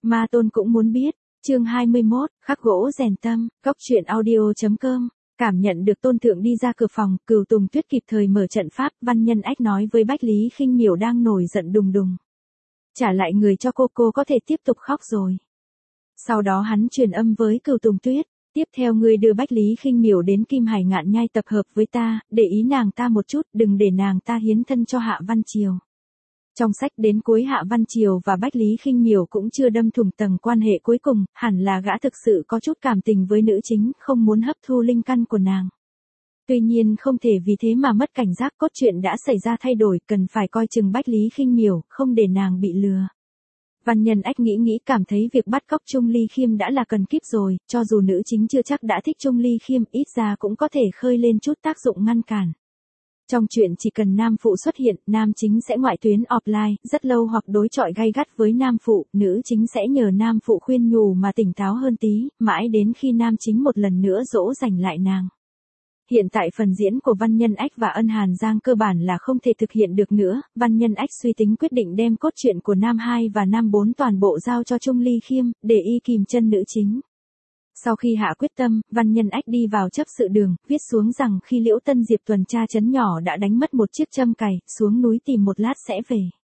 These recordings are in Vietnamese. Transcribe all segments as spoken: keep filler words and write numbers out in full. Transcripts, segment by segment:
Ma Tôn cũng muốn biết. Chương hai mươi mốt, khắc gỗ rèn tâm, cóc truyện audio chấm com. Cảm nhận được Tôn Thượng đi ra cửa phòng, Cửu Tùng Tuyết kịp thời mở trận pháp, Văn Nhân Ách nói với Bách Lý Khinh Miểu đang nổi giận đùng đùng. Trả lại người cho cô, cô có thể tiếp tục khóc rồi. Sau đó hắn truyền âm với Cửu Tùng Tuyết, tiếp theo ngươi đưa Bách Lý Khinh Miểu đến Kim Hải Ngạn Nhai tập hợp với ta, để ý nàng ta một chút, đừng để nàng ta hiến thân cho Hạ Văn Triều. Trong sách đến cuối Hạ Văn Triều và Bách Lý Khinh Miểu cũng chưa đâm thủng tầng quan hệ cuối cùng, hẳn là gã thực sự có chút cảm tình với nữ chính, không muốn hấp thu linh căn của nàng. Tuy nhiên không thể vì thế mà mất cảnh giác, cốt truyện đã xảy ra thay đổi, cần phải coi chừng Bách Lý Khinh Miểu, không để nàng bị lừa. Văn Nhân Ách nghĩ nghĩ cảm thấy việc bắt cóc Trung Ly Khiêm đã là cần kíp rồi, cho dù nữ chính chưa chắc đã thích Trung Ly Khiêm, ít ra cũng có thể khơi lên chút tác dụng ngăn cản. Trong chuyện chỉ cần nam phụ xuất hiện, nam chính sẽ ngoại tuyến offline, rất lâu hoặc đối chọi gay gắt với nam phụ, nữ chính sẽ nhờ nam phụ khuyên nhủ mà tỉnh táo hơn tí, mãi đến khi nam chính một lần nữa dỗ dành lại nàng. Hiện tại phần diễn của Văn Nhân Ách và Ân Hàn Giang cơ bản là không thể thực hiện được nữa, Văn Nhân Ách suy tính quyết định đem cốt truyện của Nam hai và Nam bốn toàn bộ giao cho Trung Ly Khiêm, để y kìm chân nữ chính. Sau khi hạ quyết tâm, Văn Nhân Ách đi vào chấp sự đường, viết xuống rằng khi Liễu Tân Diệp tuần tra trấn nhỏ đã đánh mất một chiếc châm cày, xuống núi tìm một lát sẽ về.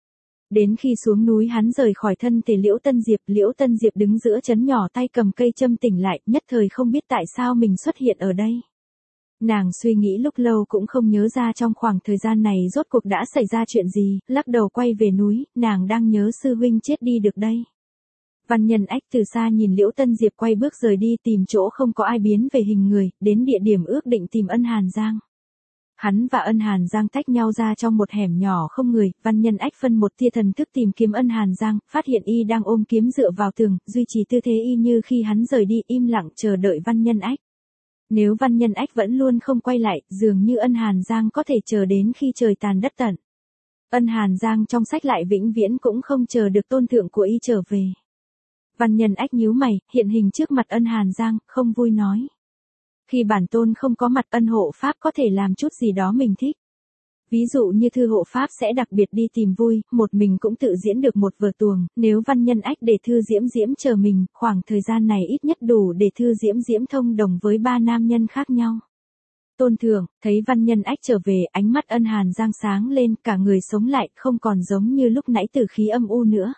Đến khi xuống núi hắn rời khỏi thân thể Liễu Tân Diệp, Liễu Tân Diệp đứng giữa trấn nhỏ tay cầm cây châm tỉnh lại, nhất thời không biết tại sao mình xuất hiện ở đây. Nàng suy nghĩ lúc lâu cũng không nhớ ra trong khoảng thời gian này rốt cuộc đã xảy ra chuyện gì, lắc đầu quay về núi, nàng đang nhớ sư huynh chết đi được đây. Văn Nhân Ách từ xa nhìn Liễu Tân Diệp quay bước rời đi tìm chỗ không có ai biến về hình người, đến địa điểm ước định tìm Ân Hàn Giang. Hắn và Ân Hàn Giang tách nhau ra trong một hẻm nhỏ không người, Văn Nhân Ách phân một tia thần thức tìm kiếm Ân Hàn Giang, phát hiện y đang ôm kiếm dựa vào tường, duy trì tư thế y như khi hắn rời đi, im lặng chờ đợi Văn Nhân Ách. Nếu Văn Nhân Ách vẫn luôn không quay lại, dường như Ân Hàn Giang có thể chờ đến khi trời tàn đất tận. Ân Hàn Giang trong sách lại vĩnh viễn cũng không chờ được tôn thượng của y trở về. Văn Nhân Ách nhíu mày, hiện hình trước mặt Ân Hàn Giang, không vui nói. Khi bản tôn không có mặt, Ân hộ pháp có thể làm chút gì đó mình thích. Ví dụ như Thư hộ pháp sẽ đặc biệt đi tìm vui, một mình cũng tự diễn được một vở tuồng, nếu Văn Nhân Ách để Thư Diễm Diễm chờ mình, khoảng thời gian này ít nhất đủ để Thư Diễm Diễm thông đồng với ba nam nhân khác nhau. Tôn thượng, thấy Văn Nhân Ách trở về, ánh mắt Ân Hàn Giang sáng lên, cả người sống lại, không còn giống như lúc nãy tử khí âm u nữa.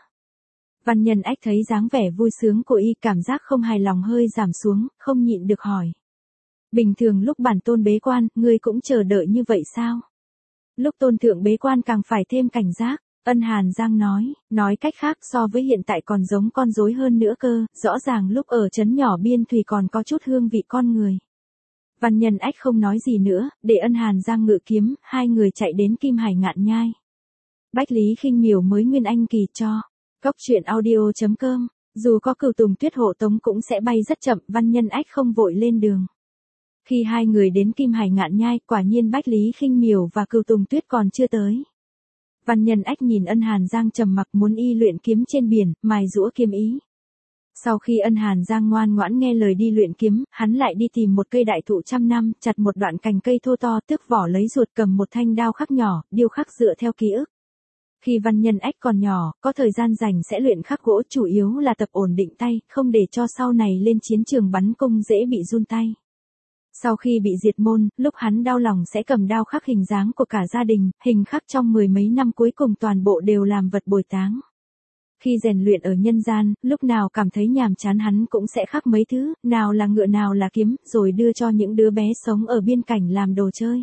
Văn Nhân Ách thấy dáng vẻ vui sướng của y, cảm giác không hài lòng hơi giảm xuống, không nhịn được hỏi. Bình thường lúc bản tôn bế quan, ngươi cũng chờ đợi như vậy sao? Lúc tôn thượng bế quan càng phải thêm cảnh giác, Ân Hàn Giang nói, nói cách khác so với hiện tại còn giống con rối hơn nữa cơ, rõ ràng lúc ở trấn nhỏ biên thủy còn có chút hương vị con người. Văn Nhân Ách không nói gì nữa, để Ân Hàn Giang ngự kiếm, hai người chạy đến Kim Hải Ngạn Nhai. Bách Lý Khinh Miểu mới nguyên anh kỳ cho. Cóc truyện audio chấm com, dù có Cửu Tùng Tuyết hộ tống cũng sẽ bay rất chậm, Văn Nhân Ách không vội lên đường. Khi hai người đến Kim Hải Ngạn Nhai, quả nhiên Bách Lý Khinh Miểu và Cửu Tùng Tuyết còn chưa tới. Văn Nhân Ách nhìn Ân Hàn Giang trầm mặc muốn y luyện kiếm trên biển, mài giũa kiếm ý. Sau khi Ân Hàn Giang ngoan ngoãn nghe lời đi luyện kiếm, hắn lại đi tìm một cây đại thụ trăm năm, chặt một đoạn cành cây thô to, tước vỏ lấy ruột, cầm một thanh đao khắc nhỏ, điêu khắc dựa theo ký ức. Khi Văn Nhân Ách còn nhỏ, có thời gian rảnh sẽ luyện khắc gỗ, chủ yếu là tập ổn định tay, không để cho sau này lên chiến trường bắn cung dễ bị run tay. Sau khi bị diệt môn, lúc hắn đau lòng sẽ cầm đao khắc hình dáng của cả gia đình, hình khắc trong mười mấy năm cuối cùng toàn bộ đều làm vật bồi táng. Khi rèn luyện ở nhân gian, lúc nào cảm thấy nhàm chán hắn cũng sẽ khắc mấy thứ, nào là ngựa nào là kiếm, rồi đưa cho những đứa bé sống ở biên cảnh làm đồ chơi.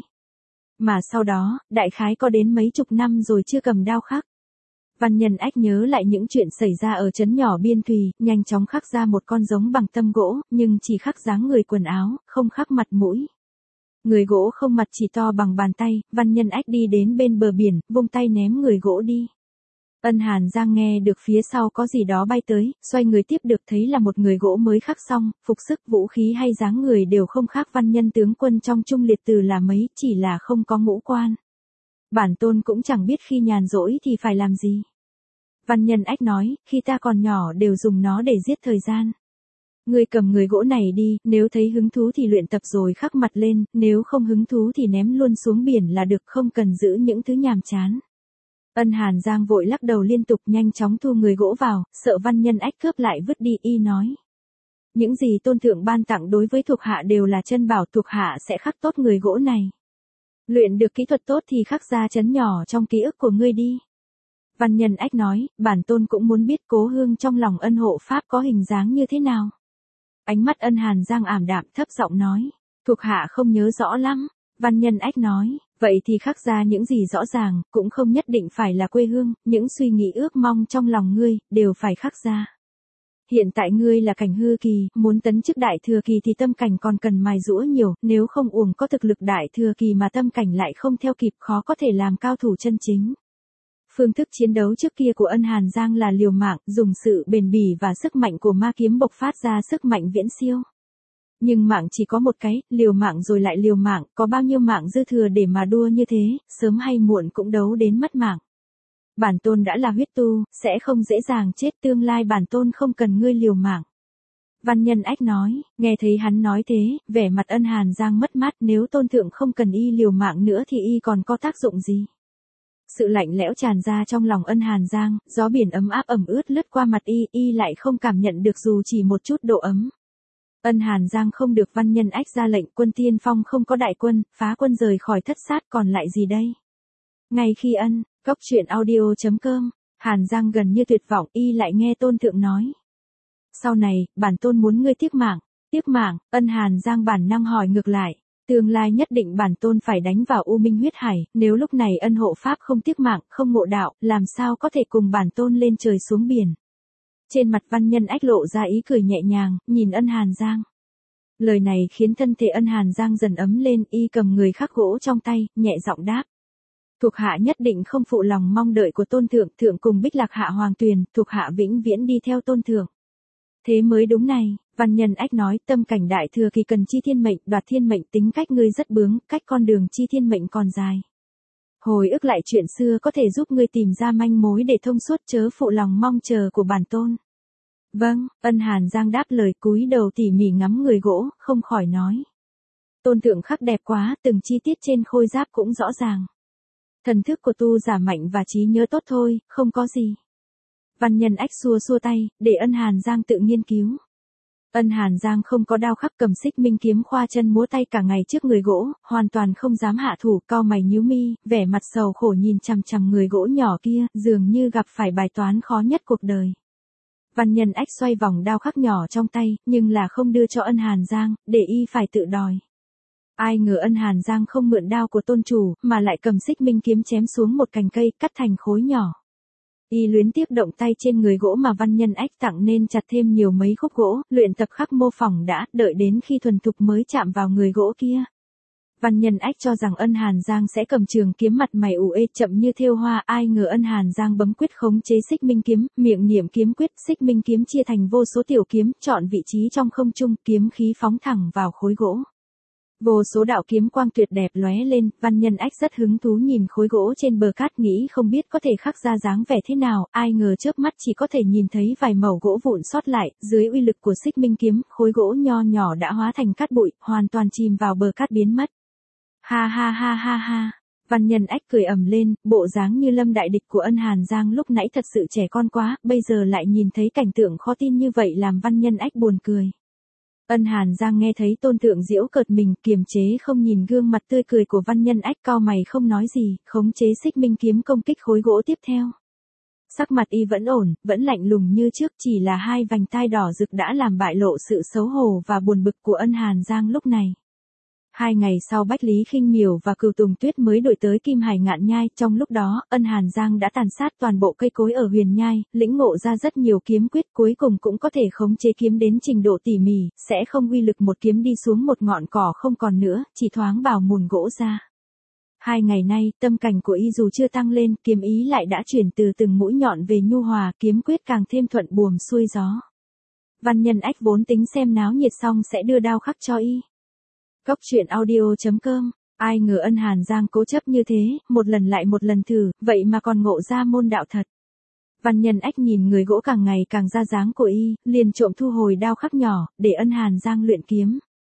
Mà sau đó, đại khái có đến mấy chục năm rồi chưa cầm đao khắc. Văn Nhân Ách nhớ lại những chuyện xảy ra ở trấn nhỏ biên thùy, nhanh chóng khắc ra một con giống bằng tâm gỗ, nhưng chỉ khắc dáng người quần áo, không khắc mặt mũi. Người gỗ không mặt chỉ to bằng bàn tay, Văn Nhân Ách đi đến bên bờ biển, vung tay ném người gỗ đi. Ân Hàn Giang nghe được phía sau có gì đó bay tới, xoay người tiếp được thấy là một người gỗ mới khắc xong, phục sức vũ khí hay dáng người đều không khác Văn Nhân tướng quân trong Trung Liệt Từ là mấy, chỉ là không có ngũ quan. Bản tôn cũng chẳng biết khi nhàn rỗi thì phải làm gì. Văn Nhân Ách nói, khi ta còn nhỏ đều dùng nó để giết thời gian. Ngươi cầm người gỗ này đi, nếu thấy hứng thú thì luyện tập rồi khắc mặt lên, nếu không hứng thú thì ném luôn xuống biển là được, không cần giữ những thứ nhàm chán. Ân Hàn Giang vội lắc đầu liên tục nhanh chóng thu người gỗ vào, sợ Văn Nhân Ách cướp lại vứt đi, y nói. Những gì tôn thượng ban tặng đối với thuộc hạ đều là chân bảo, thuộc hạ sẽ khắc tốt người gỗ này. Luyện được kỹ thuật tốt thì khắc ra chấn nhỏ trong ký ức của ngươi đi. Văn Nhân Ách nói, bản tôn cũng muốn biết Cố Hương trong lòng Ân hộ pháp có hình dáng như thế nào. Ánh mắt Ân Hàn Giang ảm đạm thấp giọng nói, thuộc hạ không nhớ rõ lắm. Văn Nhân Ách nói, vậy thì khắc ra những gì rõ ràng, cũng không nhất định phải là quê hương, những suy nghĩ ước mong trong lòng ngươi, đều phải khắc ra. Hiện tại ngươi là cảnh hư kỳ, muốn tấn chức đại thừa kỳ thì tâm cảnh còn cần mài giũa nhiều, nếu không uổng có thực lực đại thừa kỳ mà tâm cảnh lại không theo kịp, khó có thể làm cao thủ chân chính. Phương thức chiến đấu trước kia của Ân Hàn Giang là liều mạng, dùng sự bền bỉ và sức mạnh của ma kiếm bộc phát ra sức mạnh viễn siêu. Nhưng mạng chỉ có một cái, liều mạng rồi lại liều mạng, có bao nhiêu mạng dư thừa để mà đua như thế, sớm hay muộn cũng đấu đến mất mạng. Bản tôn đã là huyết tu, sẽ không dễ dàng chết, tương lai bản tôn không cần ngươi liều mạng. Văn Nhân Ách nói, nghe thấy hắn nói thế, vẻ mặt Ân Hàn Giang mất mát, nếu tôn thượng không cần y liều mạng nữa thì y còn có tác dụng gì? Sự lạnh lẽo tràn ra trong lòng Ân Hàn Giang, gió biển ấm áp ẩm ướt lướt qua mặt y, y lại không cảm nhận được dù chỉ một chút độ ấm. Ân Hàn Giang không được Văn Nhân Ách ra lệnh, quân tiên phong không có đại quân, phá quân rời khỏi thất sát, còn lại gì đây? Ngay khi ân, góc truyện audio chấm com, Hàn Giang gần như tuyệt vọng, y lại nghe tôn thượng nói. Sau này, bản tôn muốn ngươi tiếc mạng, tiếc mạng, Ân Hàn Giang bản năng hỏi ngược lại. Tương lai nhất định bản tôn phải đánh vào U Minh huyết hải, nếu lúc này Ân hộ pháp không tiếc mạng, không ngộ đạo, làm sao có thể cùng bản tôn lên trời xuống biển. Trên mặt Văn Nhân Ách lộ ra ý cười nhẹ nhàng, nhìn Ân Hàn Giang. Lời này khiến thân thể Ân Hàn Giang dần ấm lên, y cầm người khắc gỗ trong tay, nhẹ giọng đáp. Thuộc hạ nhất định không phụ lòng mong đợi của tôn thượng, thượng cùng Bích Lạc Hạ Hoàng Tuyền, thuộc hạ vĩnh viễn đi theo tôn thượng. Thế mới đúng này, Văn Nhân Ách nói, tâm cảnh đại thừa kỳ cần chi thiên mệnh, đoạt thiên mệnh, tính cách ngươi rất bướng, cách con đường chi thiên mệnh còn dài. Hồi ức lại chuyện xưa có thể giúp ngươi tìm ra manh mối để thông suốt, chớ phụ lòng mong chờ của bản tôn. Vâng, Ân Hàn Giang đáp lời, cúi đầu tỉ mỉ ngắm người gỗ, không khỏi nói. Tôn thượng khắc đẹp quá, từng chi tiết trên khôi giáp cũng rõ ràng. Thần thức của tu giả mạnh và trí nhớ tốt thôi, không có gì. Văn Nhân Ách xua xua tay, để Ân Hàn Giang tự nghiên cứu. Ân Hàn Giang không có đao khắc, cầm xích minh kiếm khoa chân múa tay cả ngày trước người gỗ, hoàn toàn không dám hạ thủ, cau mày nhíu mi, vẻ mặt sầu khổ nhìn chằm chằm người gỗ nhỏ kia, dường như gặp phải bài toán khó nhất cuộc đời. Văn Nhân Ách xoay vòng đao khắc nhỏ trong tay, nhưng là không đưa cho Ân Hàn Giang, để y phải tự đòi. Ai ngờ Ân Hàn Giang không mượn đao của tôn chủ, mà lại cầm xích minh kiếm chém xuống một cành cây, cắt thành khối nhỏ. Y luyến tiếc động tay trên người gỗ mà Văn Nhân Ách tặng nên chặt thêm nhiều mấy khúc gỗ, luyện tập khắc mô phỏng đã, đợi đến khi thuần thục mới chạm vào người gỗ kia. Văn Nhân Ách cho rằng Ân Hàn Giang sẽ cầm trường kiếm mặt mày ủ ê chậm như thêu hoa, ai ngờ Ân Hàn Giang bấm quyết khống chế xích minh kiếm, miệng niệm kiếm quyết, xích minh kiếm chia thành vô số tiểu kiếm, chọn vị trí trong không trung, kiếm khí phóng thẳng vào khối gỗ. Vô số đạo kiếm quang tuyệt đẹp lóe lên, Văn Nhân Ách rất hứng thú nhìn khối gỗ trên bờ cát, nghĩ không biết có thể khắc ra dáng vẻ thế nào, ai ngờ chớp mắt chỉ có thể nhìn thấy vài mẩu gỗ vụn sót lại, dưới uy lực của xích minh kiếm, khối gỗ nho nhỏ đã hóa thành cát bụi, hoàn toàn chìm vào bờ cát biến mất. Ha ha ha ha ha. Văn Nhân Ách cười ầm lên, bộ dáng như lâm đại địch của Ân Hàn Giang lúc nãy thật sự trẻ con quá, bây giờ lại nhìn thấy cảnh tượng khó tin như vậy làm Văn Nhân Ách buồn cười. Ân Hàn Giang nghe thấy tôn thượng giễu cợt mình, kiềm chế không nhìn gương mặt tươi cười của Văn Nhân Ách, cau mày không nói gì, khống chế xích minh kiếm công kích khối gỗ tiếp theo. Sắc mặt y vẫn ổn, vẫn lạnh lùng như trước, chỉ là hai vành tai đỏ rực đã làm bại lộ sự xấu hổ và buồn bực của Ân Hàn Giang lúc này. Hai ngày sau Bách Lý Khinh Miểu và Cửu Tùng Tuyết mới đổi tới Kim Hải Ngạn Nhai, trong lúc đó, Ân Hàn Giang đã tàn sát toàn bộ cây cối ở Huyền Nhai, lĩnh ngộ ra rất nhiều kiếm quyết, cuối cùng cũng có thể khống chế kiếm đến trình độ tỉ mỉ, sẽ không uy lực một kiếm đi xuống một ngọn cỏ không còn nữa, chỉ thoáng bào mùn gỗ ra. Hai ngày nay, tâm cảnh của y dù chưa tăng lên, kiếm ý lại đã chuyển từ từng mũi nhọn về nhu hòa, kiếm quyết càng thêm thuận buồm xuôi gió. Văn Nhân Ách vốn tính xem náo nhiệt xong sẽ đưa đao khắc cho y. Góc truyện audio chấm com, ai ngờ Ân Hàn Giang cố chấp như thế, một lần lại một lần thử, vậy mà còn ngộ ra môn đạo thật. Văn Nhân Ách nhìn người gỗ càng ngày càng ra dáng của y, liền trộm thu hồi đao khắc nhỏ, để Ân Hàn Giang luyện kiếm.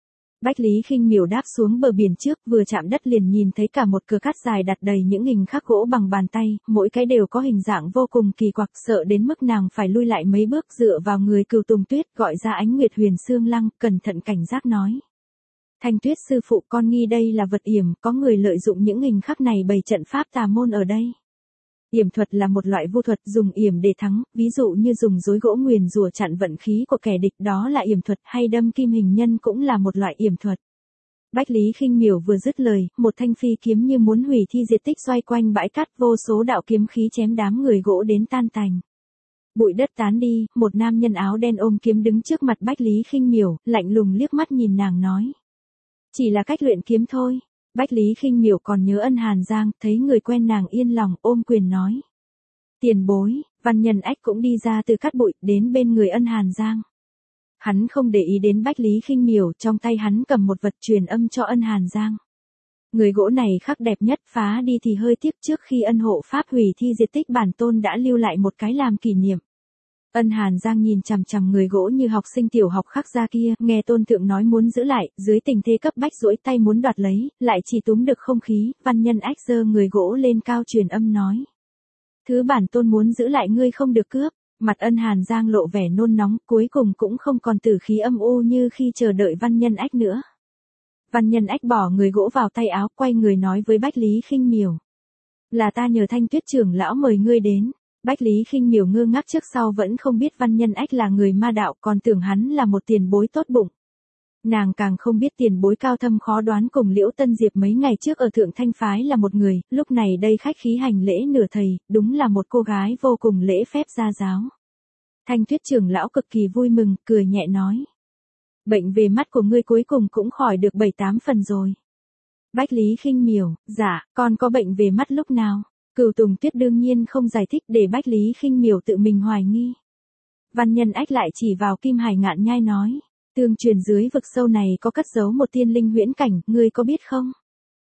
Bách Lý Khinh Miểu đáp xuống bờ biển trước, vừa chạm đất liền nhìn thấy cả một cờ cát dài đặt đầy những hình khắc gỗ bằng bàn tay, mỗi cái đều có hình dạng vô cùng kỳ quặc, sợ đến mức nàng phải lui lại mấy bước dựa vào người Cửu Tùng Tuyết, gọi ra Ánh Nguyệt Huyền Xương Lăng, cẩn thận cảnh giác nói. Thanh Tuyết sư phụ, con nghi đây là vật yểm, có người lợi dụng những hình khắc này bày trận pháp tà môn ở đây. Yểm thuật là một loại vu thuật dùng yểm để thắng, ví dụ như dùng rối gỗ nguyền rủa chặn vận khí của kẻ địch, đó là yểm thuật, hay đâm kim hình nhân cũng là một loại yểm thuật. Bách Lý Khinh Miểu vừa dứt lời, một thanh phi kiếm như muốn hủy thi diệt tích xoay quanh bãi cát, vô số đạo kiếm khí chém đám người gỗ đến tan tành. Bụi đất tán đi, một nam nhân áo đen ôm kiếm đứng trước mặt Bách Lý Khinh Miểu, lạnh lùng liếc mắt nhìn nàng nói. Chỉ là cách luyện kiếm thôi. Bách Lý Khinh Miểu còn nhớ Ân Hàn Giang, thấy người quen nàng yên lòng, ôm quyền nói. Tiền bối, Văn Nhân Ách cũng đi ra từ cát bụi, đến bên người Ân Hàn Giang. Hắn không để ý đến Bách Lý Khinh Miểu, trong tay hắn cầm một vật truyền âm cho Ân Hàn Giang. Người gỗ này khắc đẹp nhất, phá đi thì hơi tiếc, trước khi ân hộ pháp hủy thi diệt tích bản tôn đã lưu lại một cái làm kỷ niệm. Ân Hàn Giang nhìn chằm chằm người gỗ như học sinh tiểu học khắc ra kia, nghe tôn thượng nói muốn giữ lại, dưới tình thế cấp bách duỗi tay muốn đoạt lấy, lại chỉ túm được không khí, Văn Nhân Ách giơ người gỗ lên cao truyền âm nói. Thứ bản tôn muốn giữ lại ngươi không được cướp. Mặt Ân Hàn Giang lộ vẻ nôn nóng, cuối cùng cũng không còn tử khí âm u như khi chờ đợi Văn Nhân Ách nữa. Văn Nhân Ách bỏ người gỗ vào tay áo, quay người nói với Bách Lý Khinh Miểu. Là ta nhờ Thanh Tuyết trưởng lão mời ngươi đến. Bách Lý Khinh Miểu ngơ ngác trước sau vẫn không biết Văn Nhân Ách là người ma đạo, còn tưởng hắn là một tiền bối tốt bụng. Nàng càng không biết tiền bối cao thâm khó đoán cùng Liễu Tân Diệp mấy ngày trước ở Thượng Thanh Phái là một người, lúc này đây khách khí hành lễ nửa thầy, đúng là một cô gái vô cùng lễ phép gia giáo. Thanh Tuyết trưởng lão cực kỳ vui mừng, cười nhẹ nói. Bệnh về mắt của ngươi cuối cùng cũng khỏi được bảy tám phần rồi. Bách Lý Khinh Miểu, dạ, con có bệnh về mắt lúc nào? Cửu Tùng Tuyết đương nhiên không giải thích để Bách Lý Khinh Miểu tự mình hoài nghi. Văn Nhân Ách lại chỉ vào Kim Hải Ngạn Nhai nói. Tương truyền dưới vực sâu này có cất giấu một tiên linh huyễn cảnh, ngươi có biết không?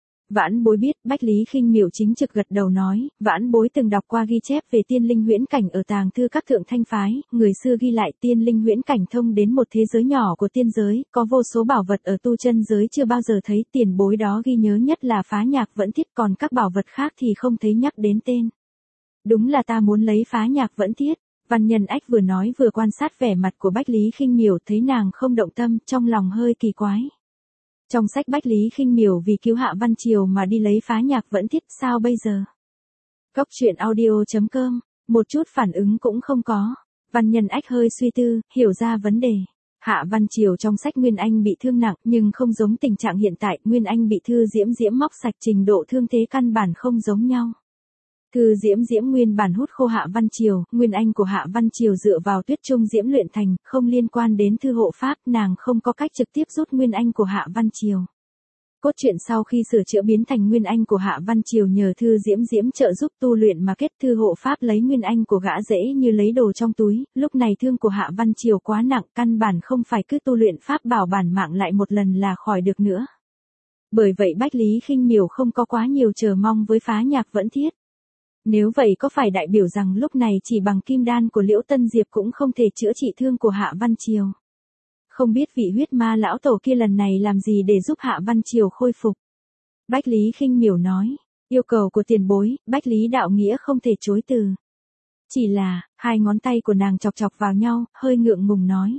Vãn Bối biết. Bách Lý Khinh Miểu chính trực gật đầu nói, Vãn Bối từng đọc qua ghi chép về tiên linh huyễn cảnh ở tàng thư các Thượng Thanh Phái, người xưa ghi lại tiên linh huyễn cảnh thông đến một thế giới nhỏ của tiên giới, có vô số bảo vật ở tu chân giới chưa bao giờ thấy, tiền bối đó ghi nhớ nhất là Phá Nhạc Vẫn Thiết, còn các bảo vật khác thì không thấy nhắc đến tên. Đúng là ta muốn lấy Phá Nhạc Vẫn Thiết. Văn Nhân Ách vừa nói vừa quan sát vẻ mặt của Bách Lý Khinh Miểu, thấy nàng không động tâm, trong lòng hơi kỳ quái. Trong sách Bách Lý Khinh Miểu vì cứu Hạ Văn Triều mà đi lấy Phá Nhạc Vẫn Thiết, sao bây giờ? Cốc truyện audio chấm com, một chút phản ứng cũng không có. Văn Nhân Ách hơi suy tư, hiểu ra vấn đề. Hạ Văn Triều trong sách Nguyên Anh bị thương nặng, nhưng không giống tình trạng hiện tại, Nguyên Anh bị Thư Diễm Diễm móc sạch, trình độ thương thế căn bản không giống nhau. Thư Diễm Diễm nguyên bản hút khô Hạ Văn Triều, Nguyên Anh của Hạ Văn Triều dựa vào Tuyết Trung Diễm luyện thành, không liên quan đến Thư hộ pháp, nàng không có cách trực tiếp rút Nguyên Anh của Hạ Văn Triều. Cốt truyện sau khi sửa chữa biến thành Nguyên Anh của Hạ Văn Triều nhờ Thư Diễm Diễm trợ giúp tu luyện mà kết, Thư hộ pháp lấy Nguyên Anh của gã dễ như lấy đồ trong túi, lúc này thương của Hạ Văn Triều quá nặng, căn bản không phải cứ tu luyện pháp bảo bản mạng lại một lần là khỏi được nữa. Bởi vậy Bách Lý Khinh Miểu không có quá nhiều chờ mong với Phá Nhạc Vẫn Thiết. Nếu vậy có phải đại biểu rằng lúc này chỉ bằng kim đan của Liễu Tân Diệp cũng không thể chữa trị thương của Hạ Văn Triều? Không biết vị huyết ma lão tổ kia lần này làm gì để giúp Hạ Văn Triều khôi phục? Bách Lý Khinh Miểu nói, yêu cầu của tiền bối, Bách Lý đạo nghĩa không thể chối từ. Chỉ là, hai ngón tay của nàng chọc chọc vào nhau, hơi ngượng ngùng nói.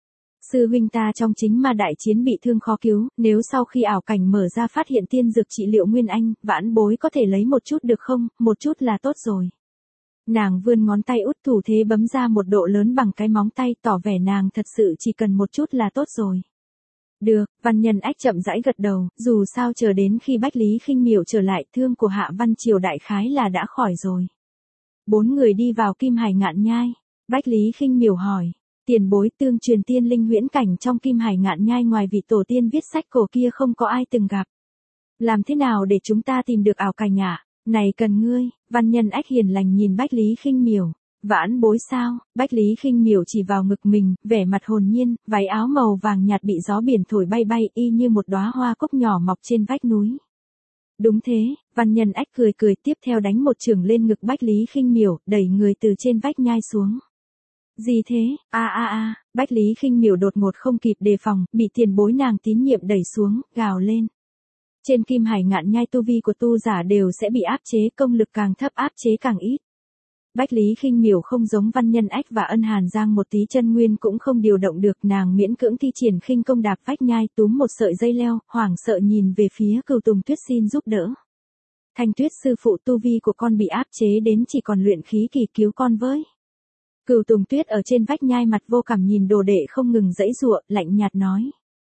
Sư huynh ta trong chính ma đại chiến bị thương khó cứu, nếu sau khi ảo cảnh mở ra phát hiện tiên dược trị liệu Nguyên Anh, Vãn Bối có thể lấy một chút được không, một chút là tốt rồi. Nàng vươn ngón tay út thủ thế bấm ra một độ lớn bằng cái móng tay, tỏ vẻ nàng thật sự chỉ cần một chút là tốt rồi. Được, Văn Nhân Ách chậm rãi gật đầu, dù sao chờ đến khi Bách Lý Khinh Miểu trở lại, thương của Hạ Văn Triều đại khái là đã khỏi rồi. Bốn người đi vào Kim Hải Ngạn Nhai. Bách Lý Khinh Miểu hỏi. Tiền bối, tương truyền tiên linh huyễn cảnh trong Kim Hải Ngạn Nhai ngoài vị tổ tiên viết sách cổ kia không có ai từng gặp. Làm thế nào để chúng ta tìm được ảo cảnh ạ? Này cần ngươi. Văn Nhân Ách hiền lành nhìn Bách Lý Khinh Miểu. Vãn Bối sao? Bách Lý Khinh Miểu chỉ vào ngực mình, vẻ mặt hồn nhiên, váy áo màu vàng nhạt bị gió biển thổi bay bay y như một đóa hoa cúc nhỏ mọc trên vách núi. Đúng thế. Văn Nhân Ách cười cười tiếp theo đánh một chưởng lên ngực Bách Lý Khinh Miểu, đẩy người từ trên vách nhai xuống. Gì thế? A a a, Bách Lý Khinh Miểu đột ngột không kịp đề phòng, bị tiền bối nàng tín nhiệm đẩy xuống, gào lên. Trên Kim Hải Ngạn Nhai tu vi của tu giả đều sẽ bị áp chế, công lực càng thấp áp chế càng ít. Bách Lý Khinh Miểu không giống Văn Nhân Ách và Ân Hàn Giang một tí chân nguyên cũng không điều động được, nàng miễn cưỡng thi triển khinh công đạp vách nhai túm một sợi dây leo, hoảng sợ nhìn về phía Cửu Tùng Tuyết xin giúp đỡ. Thanh Tuyết sư phụ, tu vi của con bị áp chế đến chỉ còn luyện khí kỳ, cứu con với. Cửu Tùng Tuyết ở trên vách nhai mặt vô cảm nhìn đồ đệ không ngừng giãy giụa, lạnh nhạt nói.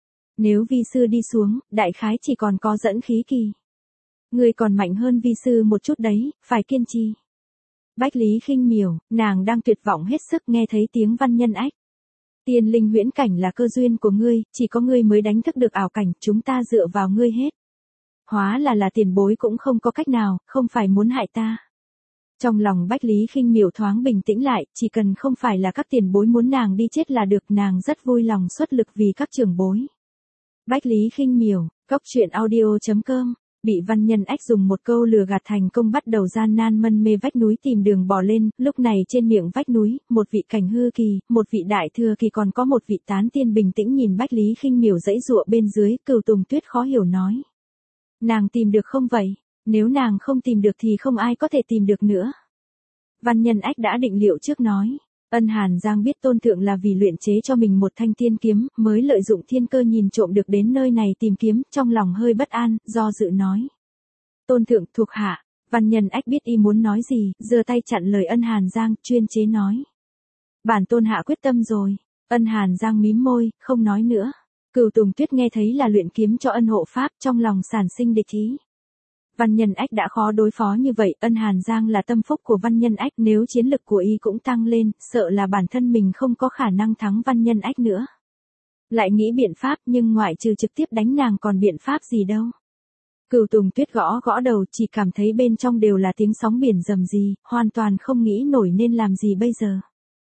Nếu vi sư đi xuống, đại khái chỉ còn có dẫn khí kỳ. Người còn mạnh hơn vi sư một chút đấy, phải kiên trì. Bách Lý Khinh Miểu, nàng đang tuyệt vọng hết sức nghe thấy tiếng Văn Nhân Ách. Tiên linh huyễn cảnh là cơ duyên của ngươi, chỉ có ngươi mới đánh thức được ảo cảnh, chúng ta dựa vào ngươi hết. Hóa là là tiền bối cũng không có cách nào, không phải muốn hại ta. Trong lòng Bách Lý Khinh Miểu thoáng bình tĩnh lại, chỉ cần không phải là các tiền bối muốn nàng đi chết là được, nàng rất vui lòng xuất lực vì các trưởng bối. Bách Lý Khinh Miểu, cốc truyện audio chấm com, bị Văn Nhân Ách dùng một câu lừa gạt thành công, bắt đầu gian nan mân mê vách núi tìm đường bò lên, lúc này trên miệng vách núi, một vị cảnh hư kỳ, một vị đại thừa kỳ còn có một vị tán tiên bình tĩnh nhìn Bách Lý Khinh Miểu giãy giụa bên dưới. Cửu Tùng Tuyết khó hiểu nói. Nàng tìm được không vậy? Nếu nàng không tìm được thì không ai có thể tìm được nữa. Văn Nhân Ách đã định liệu trước nói. Ân Hàn Giang biết tôn thượng là vì luyện chế cho mình một thanh tiên kiếm, mới lợi dụng thiên cơ nhìn trộm được đến nơi này tìm kiếm, trong lòng hơi bất an, do dự nói. Tôn thượng, thuộc hạ. Văn Nhân Ách biết y muốn nói gì, giơ tay chặn lời Ân Hàn Giang, chuyên chế nói. Bản tôn hạ quyết tâm rồi. Ân Hàn Giang mím môi, không nói nữa. Cửu Tùng Tuyết nghe thấy là luyện kiếm cho ân hộ pháp, trong lòng sản sinh địch ý. Văn Nhân Ách đã khó đối phó như vậy, Ân Hàn Giang là tâm phúc của Văn Nhân Ách, nếu chiến lực của y cũng tăng lên, sợ là bản thân mình không có khả năng thắng Văn Nhân Ách nữa. Lại nghĩ biện pháp, nhưng ngoại trừ trực tiếp đánh nàng còn biện pháp gì đâu. Cửu Tùng Tuyết gõ gõ đầu, chỉ cảm thấy bên trong đều là tiếng sóng biển rầm rì, hoàn toàn không nghĩ nổi nên làm gì bây giờ.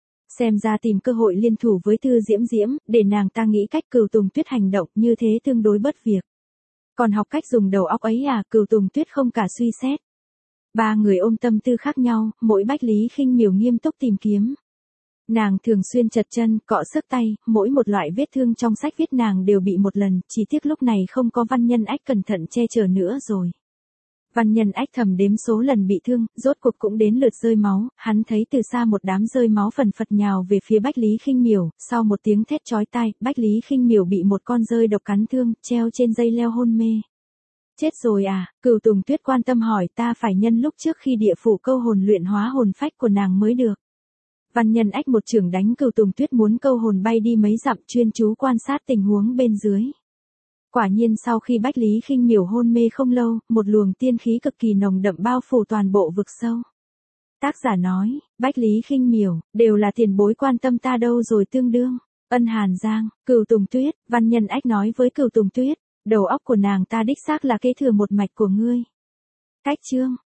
Xem ra tìm cơ hội liên thủ với Thư Diễm Diễm, để nàng ta nghĩ cách. Cửu Tùng Tuyết hành động như thế tương đối bất việc. Còn học cách dùng đầu óc ấy à? Cửu Tùng Tuyết không cả suy xét. Ba người ôm tâm tư khác nhau, mỗi Bách Lý Khinh Miểu nghiêm túc tìm kiếm. Nàng thường xuyên chật chân, cọ sức tay, mỗi một loại vết thương trong sách viết nàng đều bị một lần, chỉ tiếc lúc này không có Văn Nhân Ách cẩn thận che chở nữa rồi. Văn Nhân Ách thầm đếm số lần bị thương, rốt cuộc cũng đến lượt rơi máu, hắn thấy từ xa một đám rơi máu phần phật nhào về phía Bách Lý Khinh Miểu, sau một tiếng thét chói tai, Bách Lý Khinh Miểu bị một con rơi độc cắn thương, treo trên dây leo hôn mê. Chết rồi à? Cửu Tùng Tuyết quan tâm hỏi. Ta phải nhân lúc trước khi địa phủ câu hồn luyện hóa hồn phách của nàng mới được. Văn Nhân Ách một chưởng đánh Cửu Tùng Tuyết muốn câu hồn bay đi mấy dặm, chuyên chú quan sát tình huống bên dưới. Quả nhiên sau khi Bách Lý Khinh Miểu hôn mê không lâu, một luồng tiên khí cực kỳ nồng đậm bao phủ toàn bộ vực sâu. Tác giả nói, Bách Lý Khinh Miểu, đều là tiền bối quan tâm ta đâu rồi tương đương. Ân Hàn Giang, Cửu Tùng Tuyết, Văn Nhân Ách nói với Cửu Tùng Tuyết, đầu óc của nàng ta đích xác là kế thừa một mạch của ngươi. Cách chương.